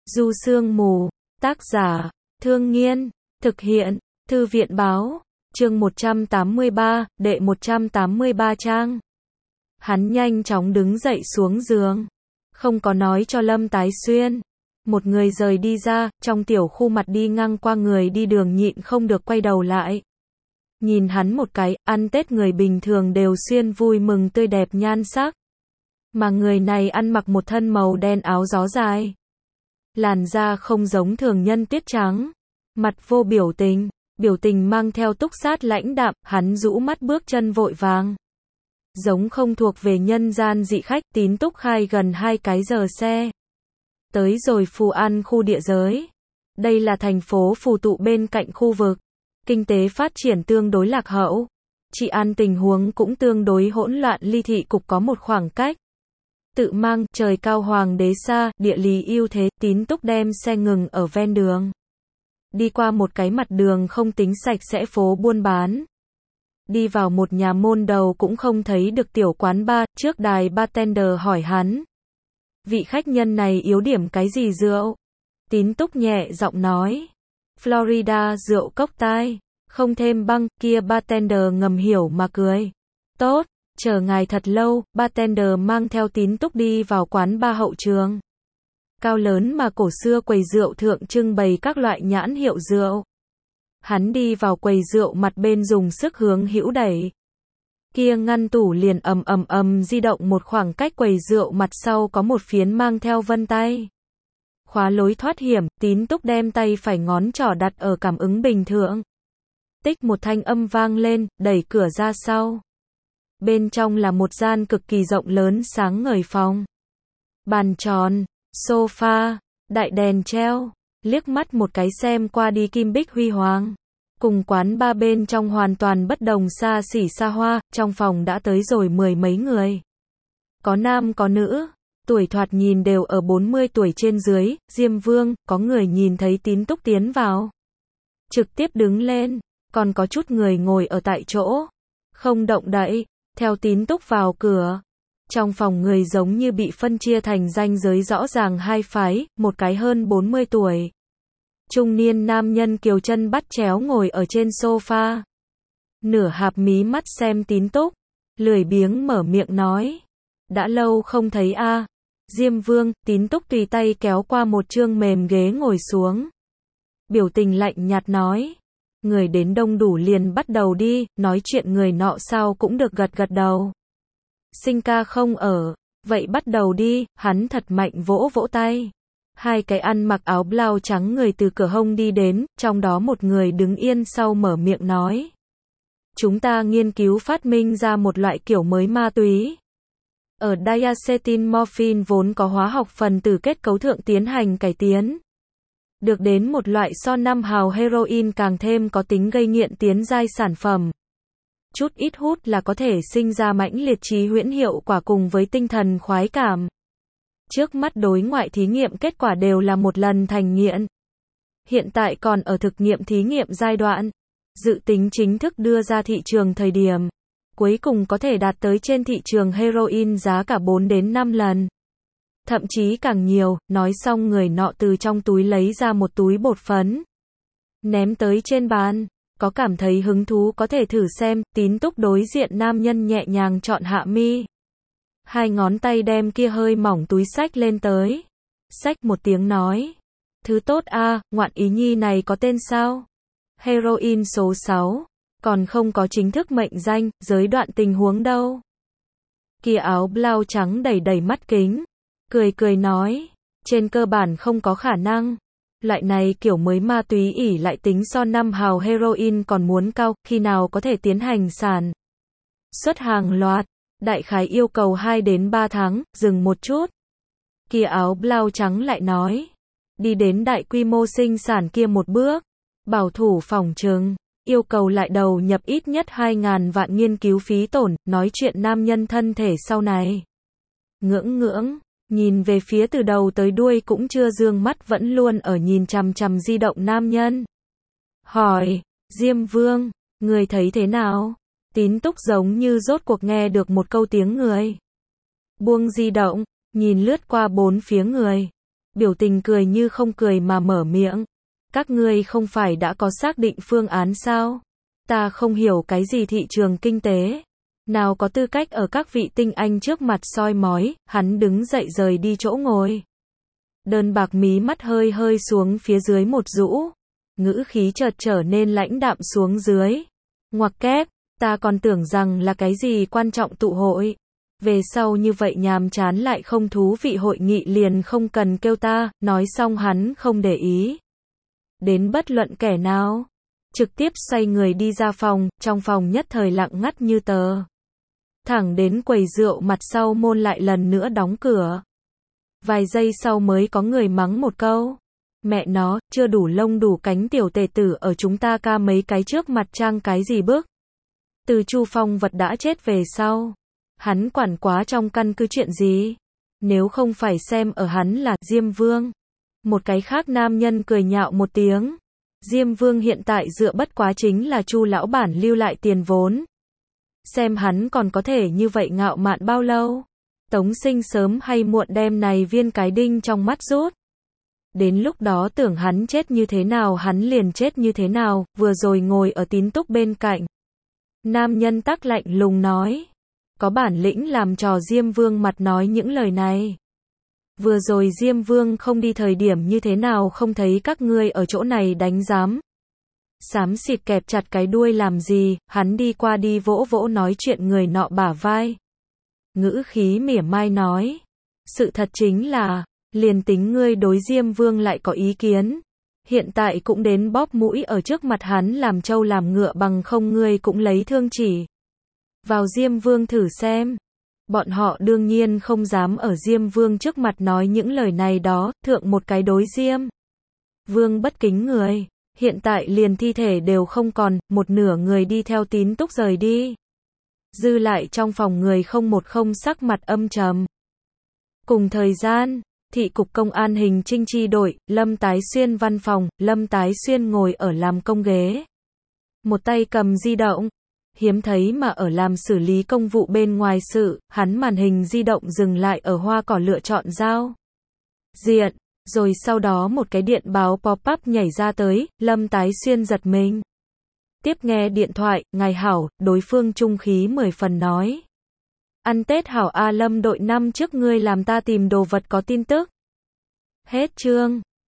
Du Sương Mù, tác giả, Thương Nghiên, thực hiện, Thư viện Báo, chương 183, đệ 183 trang. Hắn nhanh chóng đứng dậy xuống giường, không có nói cho Lâm Tái Xuyên. Một người rời đi ra, trong tiểu khu mặt đi ngang qua người đi đường nhịn không được quay đầu lại. Nhìn hắn một cái, ăn Tết người bình thường đều xuyên vui mừng tươi đẹp nhan sắc. Mà người này ăn mặc một thân màu đen áo gió dài. Làn da không giống thường nhân tuyết trắng. Mặt vô biểu tình mang theo túc sát lãnh đạm, hắn rũ mắt bước chân vội vàng. Giống không thuộc về nhân gian dị khách. Tín Túc khai gần 2 cái giờ xe. Tới rồi Phù An khu địa giới. Đây là thành phố phù tụ bên cạnh khu vực. Kinh tế phát triển tương đối lạc hậu. Trị an tình huống cũng tương đối hỗn loạn, ly thị cục có một khoảng cách. Tự mang, trời cao hoàng đế xa, địa lý ưu thế. Tín Túc đem xe ngừng ở ven đường. Đi qua một cái mặt đường không tính sạch sẽ phố buôn bán. Đi vào một nhà môn đầu cũng không thấy được tiểu quán bar, trước đài bartender hỏi hắn. Vị khách nhân này yếu điểm cái gì rượu? Tín Túc nhẹ giọng nói. Florida rượu cốc tai, không thêm băng, kia bartender ngầm hiểu mà cười. Tốt, chờ ngài thật lâu, bartender mang theo Tín Túc đi vào quán bar hậu trường. Cao lớn mà cổ xưa quầy rượu thượng trưng bày các loại nhãn hiệu rượu. Hắn đi vào quầy rượu mặt bên dùng sức hướng hữu đẩy. Kia ngăn tủ liền ầm di động một khoảng cách, quầy rượu mặt sau có một phiến mang theo vân tay. Khóa lối thoát hiểm. Tín Túc đem tay phải ngón trỏ đặt ở cảm ứng bình thượng. Tích một thanh âm vang lên, đẩy cửa ra sau. Bên trong là một gian cực kỳ rộng lớn sáng ngời phòng. Bàn tròn, sofa, đại đèn treo, liếc mắt một cái xem qua đi kim bích huy hoàng. Cùng quán ba bên trong hoàn toàn bất đồng, xa xỉ xa hoa, trong phòng đã tới rồi 10 mấy người. Có nam có nữ, tuổi thoạt nhìn đều ở 40 tuổi trên dưới. Diêm Vương, có người nhìn thấy Tín Túc tiến vào. Trực tiếp đứng lên, còn có chút người ngồi ở tại chỗ. Không động đậy, theo Tín Túc vào cửa. Trong phòng người giống như bị phân chia thành ranh giới rõ ràng hai phái, một cái hơn 40 tuổi. Trung niên nam nhân kiều chân bắt chéo ngồi ở trên sofa. Nửa hạp mí mắt xem Tín Túc, lười biếng mở miệng nói. Đã lâu không thấy a. Diêm Vương. Tín Túc tùy tay kéo qua một chương mềm ghế ngồi xuống. Biểu tình lạnh nhạt nói. Người đến đông đủ liền bắt đầu đi, nói chuyện người nọ sao cũng được gật gật đầu. Sinh ca không ở, vậy bắt đầu đi, hắn thật mạnh vỗ vỗ tay. Hai cái ăn mặc áo blau trắng người từ cửa hông đi đến, trong đó một người đứng yên sau mở miệng nói. Chúng ta nghiên cứu phát minh ra một loại kiểu mới ma túy. Ở diacetyl morphine vốn có hóa học phần tử kết cấu thượng tiến hành cải tiến. Được đến một loại so 5 hào heroin càng thêm có tính gây nghiện tiến giai sản phẩm. Chút ít hút là có thể sinh ra mãnh liệt trí huyễn hiệu quả cùng với tinh thần khoái cảm. Trước mắt đối ngoại thí nghiệm kết quả đều là một lần thành nghiện. Hiện tại còn ở thực nghiệm thí nghiệm giai đoạn. Dự tính chính thức đưa ra thị trường thời điểm cuối cùng có thể đạt tới trên thị trường heroin giá cả 4 đến 5 lần. Thậm chí càng nhiều. Nói xong người nọ từ trong túi lấy ra một túi bột phấn. Ném tới trên bàn. Có cảm thấy hứng thú có thể thử xem. Tín Túc đối diện nam nhân nhẹ nhàng chọn hạ mi. Hai ngón tay đem kia hơi mỏng túi xách lên tới. Xách một tiếng nói. Thứ tốt a, ngoạn ý nhi này có tên sao? Heroin số 6. Còn không có chính thức mệnh danh, giới đoạn tình huống đâu. Kia áo blau trắng đầy mắt kính. Cười nói. Trên cơ bản không có khả năng. Loại này kiểu mới ma túy ỉ lại tính so 5 hào heroin còn muốn cao, khi nào có thể tiến hành sản xuất hàng loạt. Đại khái yêu cầu 2 đến 3 tháng, dừng một chút. Kia áo blau trắng lại nói. Đi đến đại quy mô sinh sản kia một bước. Bảo thủ phỏng chừng. Yêu cầu lại đầu nhập ít nhất 2.000 vạn nghiên cứu phí tổn, nói chuyện nam nhân thân thể sau này. Ngưỡng. Nhìn về phía từ đầu tới đuôi cũng chưa dương mắt vẫn luôn ở nhìn chằm chằm di động nam nhân. Hỏi. Diêm Vương. Người thấy thế nào? Tín Túc giống như rốt cuộc nghe được một câu tiếng người. Buông di động, nhìn lướt qua bốn phía người. biểu tình cười như không cười mà mở miệng. Các ngươi không phải đã có xác định phương án sao? Ta không hiểu cái gì thị trường kinh tế. Nào có tư cách ở các vị tinh anh trước mặt soi mói, hắn đứng dậy rời đi chỗ ngồi. Đơn Bạc mí mắt hơi hơi xuống phía dưới một rũ. Ngữ khí chợt trở nên lãnh đạm xuống dưới. Ngoặc kép, ta còn tưởng rằng là cái gì quan trọng tụ hội. Về sau như vậy nhàm chán lại không thú vị hội nghị liền không cần kêu ta, nói xong hắn không để ý đến bất luận kẻ nào. Trực tiếp xoay người đi ra phòng, trong phòng nhất thời lặng ngắt như tờ. Thẳng đến quầy rượu mặt sau môn lại lần nữa đóng cửa. Vài giây sau mới có người mắng một câu. Mẹ nó, chưa đủ lông đủ cánh tiểu tề tử ở chúng ta ca mấy cái trước mặt trang cái gì bức. Từ Chu Phong vật đã chết về sau. Hắn quản quá trong căn cứ chuyện gì? Nếu không phải xem ở hắn là Diêm Vương. Một cái khác nam nhân cười nhạo một tiếng. Diêm Vương hiện tại dựa bất quá chính là Chu lão bản lưu lại tiền vốn. Xem hắn còn có thể như vậy ngạo mạn bao lâu. Tống Sinh sớm hay muộn đem này viên cái đinh trong mắt rút. Đến lúc đó tưởng hắn chết như thế nào hắn liền chết như thế nào, vừa rồi ngồi ở Tín Túc bên cạnh. Nam nhân tắc lạnh lùng nói. Có bản lĩnh làm trò Diêm Vương mặt nói những lời này. Vừa rồi Diêm Vương không đi thời điểm như thế nào không thấy các ngươi ở chỗ này đánh giám. Xám xịt kẹp chặt cái đuôi làm gì, hắn đi qua đi vỗ vỗ nói chuyện người nọ bả vai. Ngữ khí mỉa mai nói. Sự thật chính là, liền tính ngươi đối Diêm Vương lại có ý kiến. Hiện tại cũng đến bóp mũi ở trước mặt hắn làm trâu làm ngựa bằng không ngươi cũng lấy thương chỉ vào Diêm Vương thử xem. Bọn họ đương nhiên không dám ở Diêm Vương trước mặt nói những lời này đó, thượng một cái đối Diêm Vương bất kính người. Hiện tại liền thi thể đều không còn, một nửa người đi theo Tín Túc rời đi. Dư lại trong phòng người không một không sắc mặt âm trầm. Cùng thời gian, thị cục công an hình trinh chi đội, Lâm Tái Xuyên văn phòng, Lâm Tái Xuyên ngồi ở làm công ghế. Một tay cầm di động. Hiếm thấy mà ở làm xử lý công vụ bên ngoài sự, hắn màn hình di động dừng lại ở hoa cỏ lựa chọn giao diện, rồi sau đó một cái điện báo pop-up nhảy ra tới, Lâm Tái Xuyên giật mình. Tiếp nghe điện thoại, ngài hảo, đối phương trung khí 10 phần nói. Ăn Tết hảo A Lâm đội năm trước ngươi làm ta tìm đồ vật có tin tức. Hết chương.